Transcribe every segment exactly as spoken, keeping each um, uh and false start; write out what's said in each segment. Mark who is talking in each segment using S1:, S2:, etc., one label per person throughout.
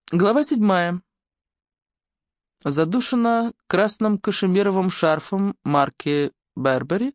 S1: Глава седьмая. Задушена красным кашемировым шарфом марки «Бербери».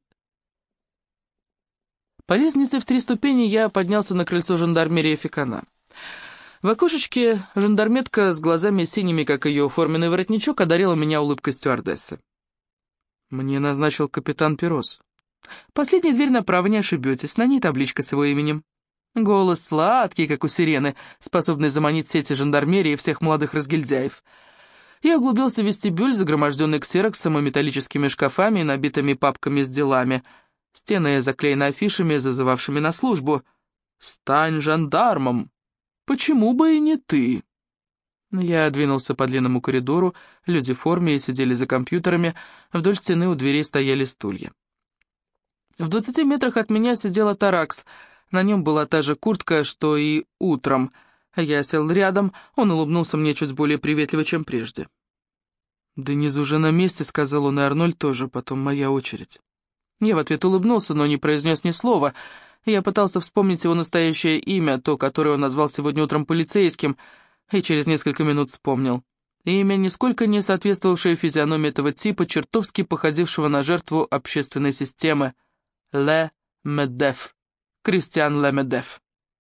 S1: По лестнице в три ступени я поднялся на крыльцо жандармерии Фекана. В окошечке жандарметка с глазами синими, как ее форменный воротничок, одарила меня улыбкой стюардессы. Мне назначил капитан Перос. Последняя дверь направо, не ошибетесь, на ней табличка с его именем. Голос сладкий, как у сирены, способный заманить в сети жандармерии всех молодых разгильдяев. Я углубился в вестибюль, загроможденный ксероксом и металлическими шкафами, набитыми папками с делами. Стены заклеены афишами, зазывавшими на службу. «Стань жандармом! Почему бы и не ты?» Я двинулся по длинному коридору, люди в форме сидели за компьютерами, вдоль стены у дверей стояли стулья. В двадцати метрах от меня сидела Таракс, на нем была та же куртка, что и утром. Я сел рядом, он улыбнулся мне чуть более приветливо, чем прежде. «Денис уже на месте», — сказал он, — и Арнольд тоже, потом моя очередь. Я в ответ улыбнулся, но не произнес ни слова. Я пытался вспомнить его настоящее имя, то, которое он назвал сегодня утром полицейским, и через несколько минут вспомнил. Имя, нисколько не соответствовавшее физиономии этого типа, чертовски походившего на жертву общественной системы. Ле Медеф. Кристиан Ле Медеф.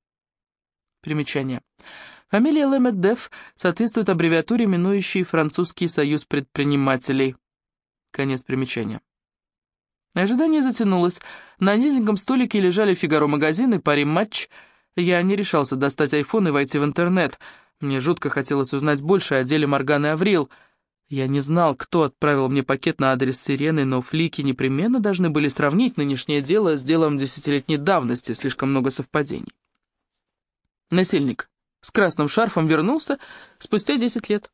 S1: Примечание. Фамилия Ле Медеф соответствует аббревиатуре, именующей Французский союз предпринимателей. Конец примечания. Ожидание затянулось. На низеньком столике лежали «Фигаро-магазин» и «Пари-матч». Я не решался достать айфон и войти в интернет. Мне жутко хотелось узнать больше о деле Морганы Аврил. Я не знал, кто отправил мне пакет на адрес Сирены, но флики непременно должны были сравнить нынешнее дело с делом десятилетней давности, слишком много совпадений. Насильник с красным шарфом вернулся спустя десять лет.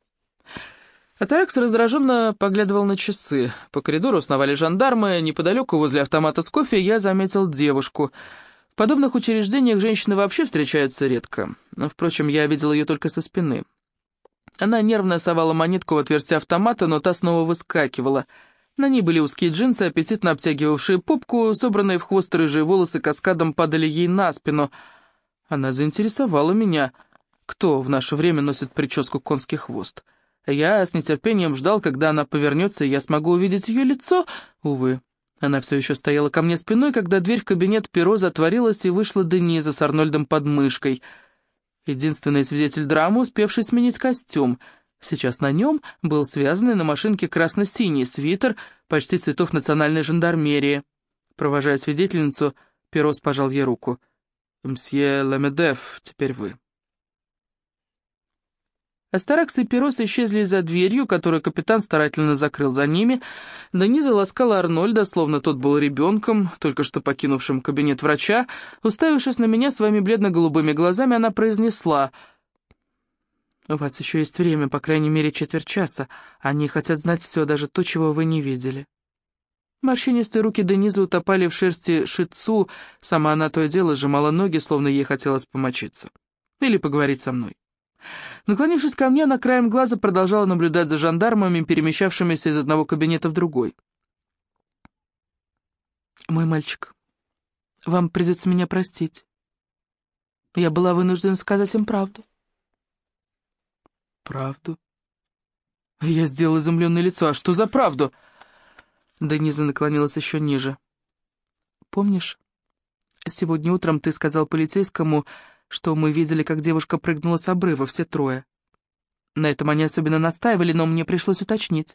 S1: Атаракс раздраженно поглядывал на часы. По коридору сновали жандармы, неподалеку возле автомата с кофе я заметил девушку. В подобных учреждениях женщины вообще встречаются редко. Впрочем, я видел ее только со спины. Она нервно совала монетку в отверстие автомата, но та снова выскакивала. На ней были узкие джинсы, аппетитно обтягивавшие попку, собранные в хвост рыжие волосы каскадом падали ей на спину. Она заинтересовала меня. Кто в наше время носит прическу «конский хвост»? Я с нетерпением ждал, когда она повернется, и я смогу увидеть ее лицо. Увы, она все еще стояла ко мне спиной, когда дверь в кабинет Перо затворилась, и вышла Дениза с Арнольдом под мышкой. Единственный свидетель драмы, успевший сменить костюм. Сейчас на нем был связанный на машинке красно-синий свитер, почти цветов национальной жандармерии. Провожая свидетельницу, Перо пожал ей руку. «Мсье Ле Медеф, теперь вы». Астаракс и Перос исчезли за дверью, которую капитан старательно закрыл за ними. Дениза ласкала Арнольда, словно тот был ребенком, только что покинувшим кабинет врача. Уставившись на меня своими бледно-голубыми глазами, она произнесла: «У вас еще есть время, по крайней мере, четверть часа. Они хотят знать все, даже то, чего вы не видели». Морщинистые руки Денизы утопали в шерсти шицу, сама она то и дело сжимала ноги, словно ей хотелось помочиться. Или поговорить со мной. Наклонившись ко мне, она краем глаза продолжала наблюдать за жандармами, перемещавшимися из одного кабинета в другой. «Мой мальчик, вам придется меня простить. Я была вынуждена сказать им правду». «Правду?» Я сделала изумленное лицо. «А что за правду?» Дениза наклонилась еще ниже. «Помнишь, сегодня утром ты сказал полицейскому, что мы видели, как девушка прыгнула с обрыва, все трое. На этом они особенно настаивали, но мне пришлось уточнить».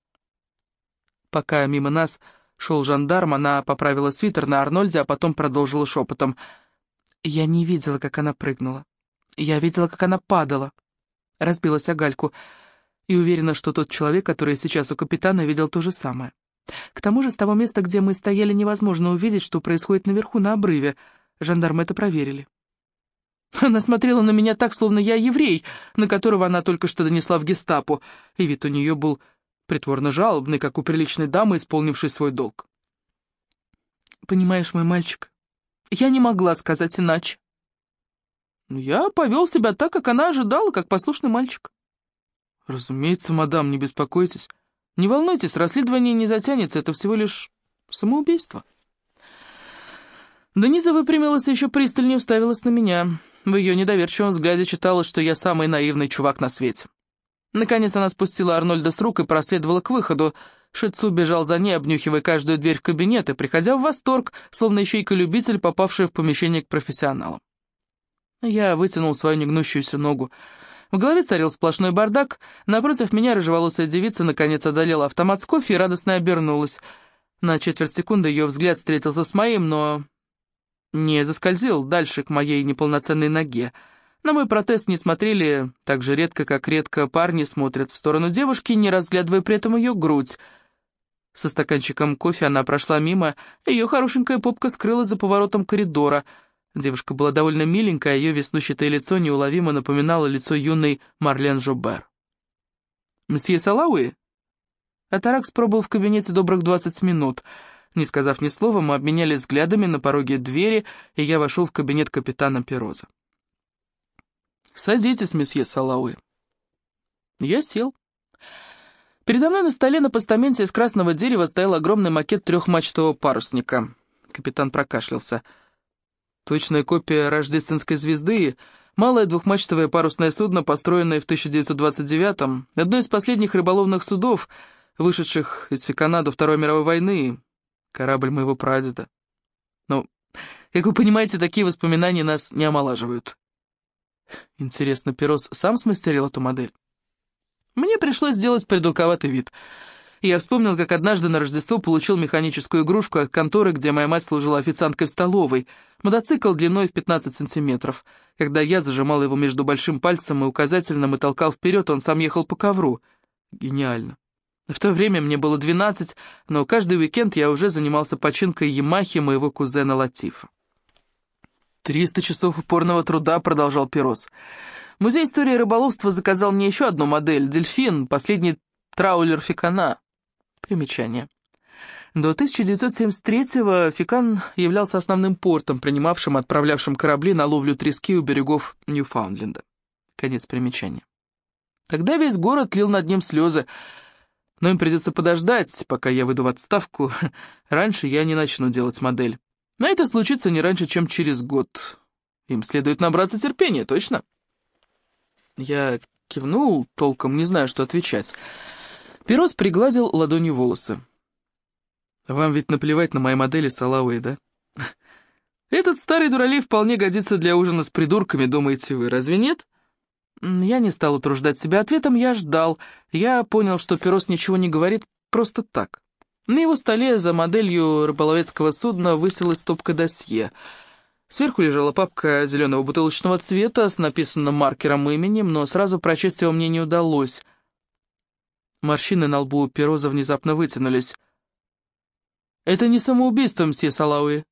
S1: Пока мимо нас шел жандарм, она поправила свитер на Арнольде, а потом продолжила шепотом. «Я не видела, как она прыгнула. Я видела, как она падала, разбилась о гальку, и уверена, что тот человек, который сейчас у капитана, видел то же самое. К тому же с того места, где мы стояли, невозможно увидеть, что происходит наверху на обрыве. Жандармы это проверили». Она смотрела на меня так, словно я еврей, на которого она только что донесла в гестапо, и вид у нее был притворно жалобный, как у приличной дамы, исполнившей свой долг. «Понимаешь, мой мальчик, я не могла сказать иначе. Я повел себя так, как она ожидала, как послушный мальчик». «Разумеется, мадам, не беспокойтесь. Не волнуйтесь, расследование не затянется, это всего лишь самоубийство». Дениза выпрямилась и еще пристальнее уставилась на меня. В ее недоверчивом взгляде читалось, что я самый наивный чувак на свете. Наконец она спустила Арнольда с рук и проследовала к выходу. Шицу бежал за ней, обнюхивая каждую дверь в кабинет и приходя в восторг, словно ищейка-любитель, попавшая в помещение к профессионалам. Я вытянул свою негнущуюся ногу. В голове царил сплошной бардак. Напротив меня рыжеволосая девица наконец одолела автомат с кофе и радостно обернулась. На четверть секунды ее взгляд встретился с моим, но не заскользил дальше к моей неполноценной ноге. На мой протест не смотрели так же редко, как редко парни смотрят в сторону девушки, не разглядывая при этом ее грудь. Со стаканчиком кофе она прошла мимо, ее хорошенькая попка скрылась за поворотом коридора. Девушка была довольно миленькая, а ее веснущатое лицо неуловимо напоминало лицо юной Марлен Жобер. «Мсье Салауи?» Атаракс пробыл в кабинете добрых двадцать минут. Не сказав ни слова, мы обменялись взглядами на пороге двери, и я вошел в кабинет капитана Пероза. «Садитесь, месье Салауи». Я сел. Передо мной на столе на постаменте из красного дерева стоял огромный макет трехмачтового парусника. Капитан прокашлялся. Точная копия рождественской звезды, малое двухмачтовое парусное судно, построенное в тысяча девятьсот двадцать девятом, одно из последних рыболовных судов, вышедших из Фекана до Второй мировой войны, корабль моего прадеда. Но, как вы понимаете, такие воспоминания нас не омолаживают. Интересно, Перос сам смастерил эту модель? Мне пришлось сделать придурковатый вид. Я вспомнил, как однажды на Рождество получил механическую игрушку от конторы, где моя мать служила официанткой в столовой. Мотоцикл длиной в пятнадцать сантиметров. Когда я зажимал его между большим пальцем и указательным и толкал вперед, он сам ехал по ковру. Гениально. В то время мне было двенадцать, но каждый уикенд я уже занимался починкой Ямахи моего кузена Латифа. «Триста часов упорного труда», — продолжал Перос. «Музей истории рыболовства заказал мне еще одну модель — «Дельфин», последний траулер Фекана». Примечание. До тысяча девятьсот семьдесят третьего Фекан являлся основным портом, принимавшим и отправлявшим корабли на ловлю трески у берегов Ньюфаундленда. Конец примечания. Тогда весь город лил над ним слезы, но им придется подождать, пока я выйду в отставку. Раньше я не начну делать модель. Но это случится не раньше, чем через год. Им следует набраться терпения, точно? Я кивнул, толком не знаю, что отвечать. Перос пригладил ладонью волосы. «Вам ведь наплевать на мои модели, Салауи, да? Этот старый дуралей вполне годится для ужина с придурками, думаете вы, разве нет?» Я не стал утруждать себя ответом, я ждал. Я понял, что Перос ничего не говорит просто так. На его столе за моделью рыболовецкого судна высилась стопка досье. Сверху лежала папка зеленого бутылочного цвета с написанным маркером именем, но сразу прочесть его мне не удалось. Морщины на лбу Пероза внезапно вытянулись. «Это не самоубийство, мсье Салауи».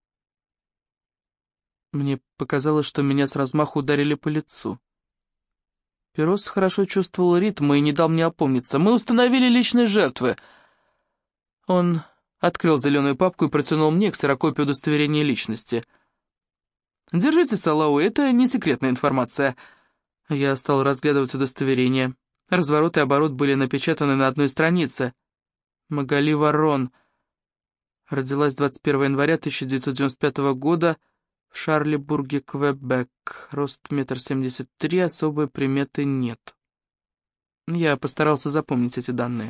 S1: Мне показалось, что меня с размаху ударили по лицу. Перос хорошо чувствовал ритм и не дал мне опомниться. «Мы установили личные жертвы». Он открыл зеленую папку и протянул мне ксерокопию удостоверения личности. «Держите, Салауи, это не секретная информация». Я стал разглядывать удостоверение. Разворот и оборот были напечатаны на одной странице. Магали Варон. Родилась двадцать первого января тысяча девятьсот девяносто пятого года в Шарлибурге, Квебек. Рост метр семьдесят три, особой приметы нет. Я постарался запомнить эти данные.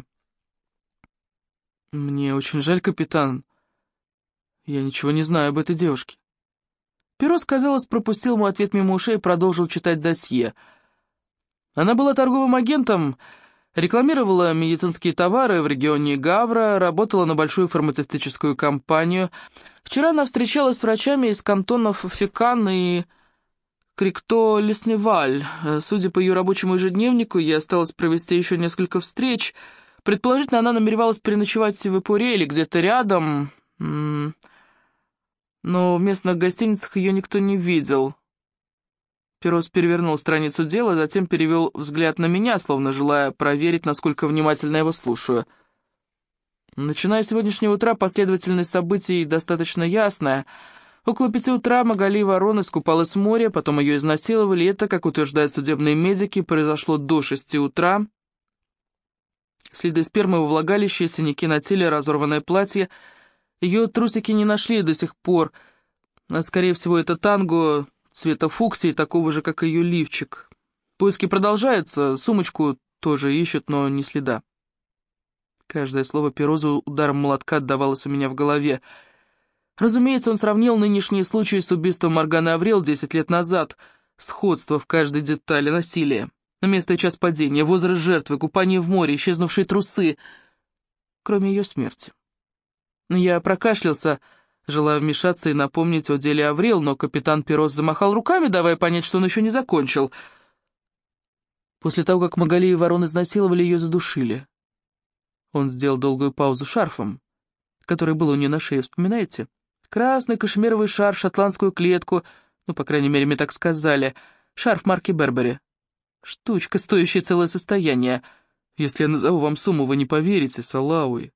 S1: «Мне очень жаль, капитан. Я ничего не знаю об этой девушке». Перос, казалось, пропустил мой ответ мимо ушей и продолжил читать досье. Она была торговым агентом, рекламировала медицинские товары в регионе Гавра, работала на большую фармацевтическую компанию. Вчера она встречалась с врачами из кантонов Фекан и Крикто-Лесневаль. Судя по ее рабочему ежедневнику, ей осталось провести еще несколько встреч. Предположительно, она намеревалась переночевать в Ипуре или где-то рядом, но в местных гостиницах ее никто не видел. Перос перевернул страницу дела, затем перевел взгляд на меня, словно желая проверить, насколько внимательно я его слушаю. Начиная с сегодняшнего утра, последовательность событий достаточно ясная. Около пяти утра Магали Варон искупалась в море, потом ее изнасиловали, и это, как утверждают судебные медики, произошло до шести утра. Следы спермы во влагалище, синяки на теле, разорванное платье. Ее трусики не нашли до сих пор. Скорее всего, это танго, цвета фуксии, такого же, как ее лифчик. Поиски продолжаются, сумочку тоже ищут, но ни следа. Каждое слово Пероза ударом молотка отдавалось у меня в голове. Разумеется, он сравнил нынешние случаи с убийством Морганы Аврил десять лет назад. Сходство в каждой детали насилия. Место и час падения, возраст жертвы, купание в море, исчезнувшие трусы. Кроме ее смерти. Я прокашлялся, желая вмешаться и напомнить о деле Аврил, но капитан Пероз замахал руками, давая понять, что он еще не закончил. После того, как Магали и Ворон изнасиловали, ее задушили. Он сделал долгую паузу шарфом, который был у нее на шее, вспоминаете? Красный кашемировый шарф, шотландскую клетку, ну, по крайней мере, мне так сказали, шарф марки Бербери. Штучка, стоящая целое состояние. Если я назову вам сумму, вы не поверите, Салауи.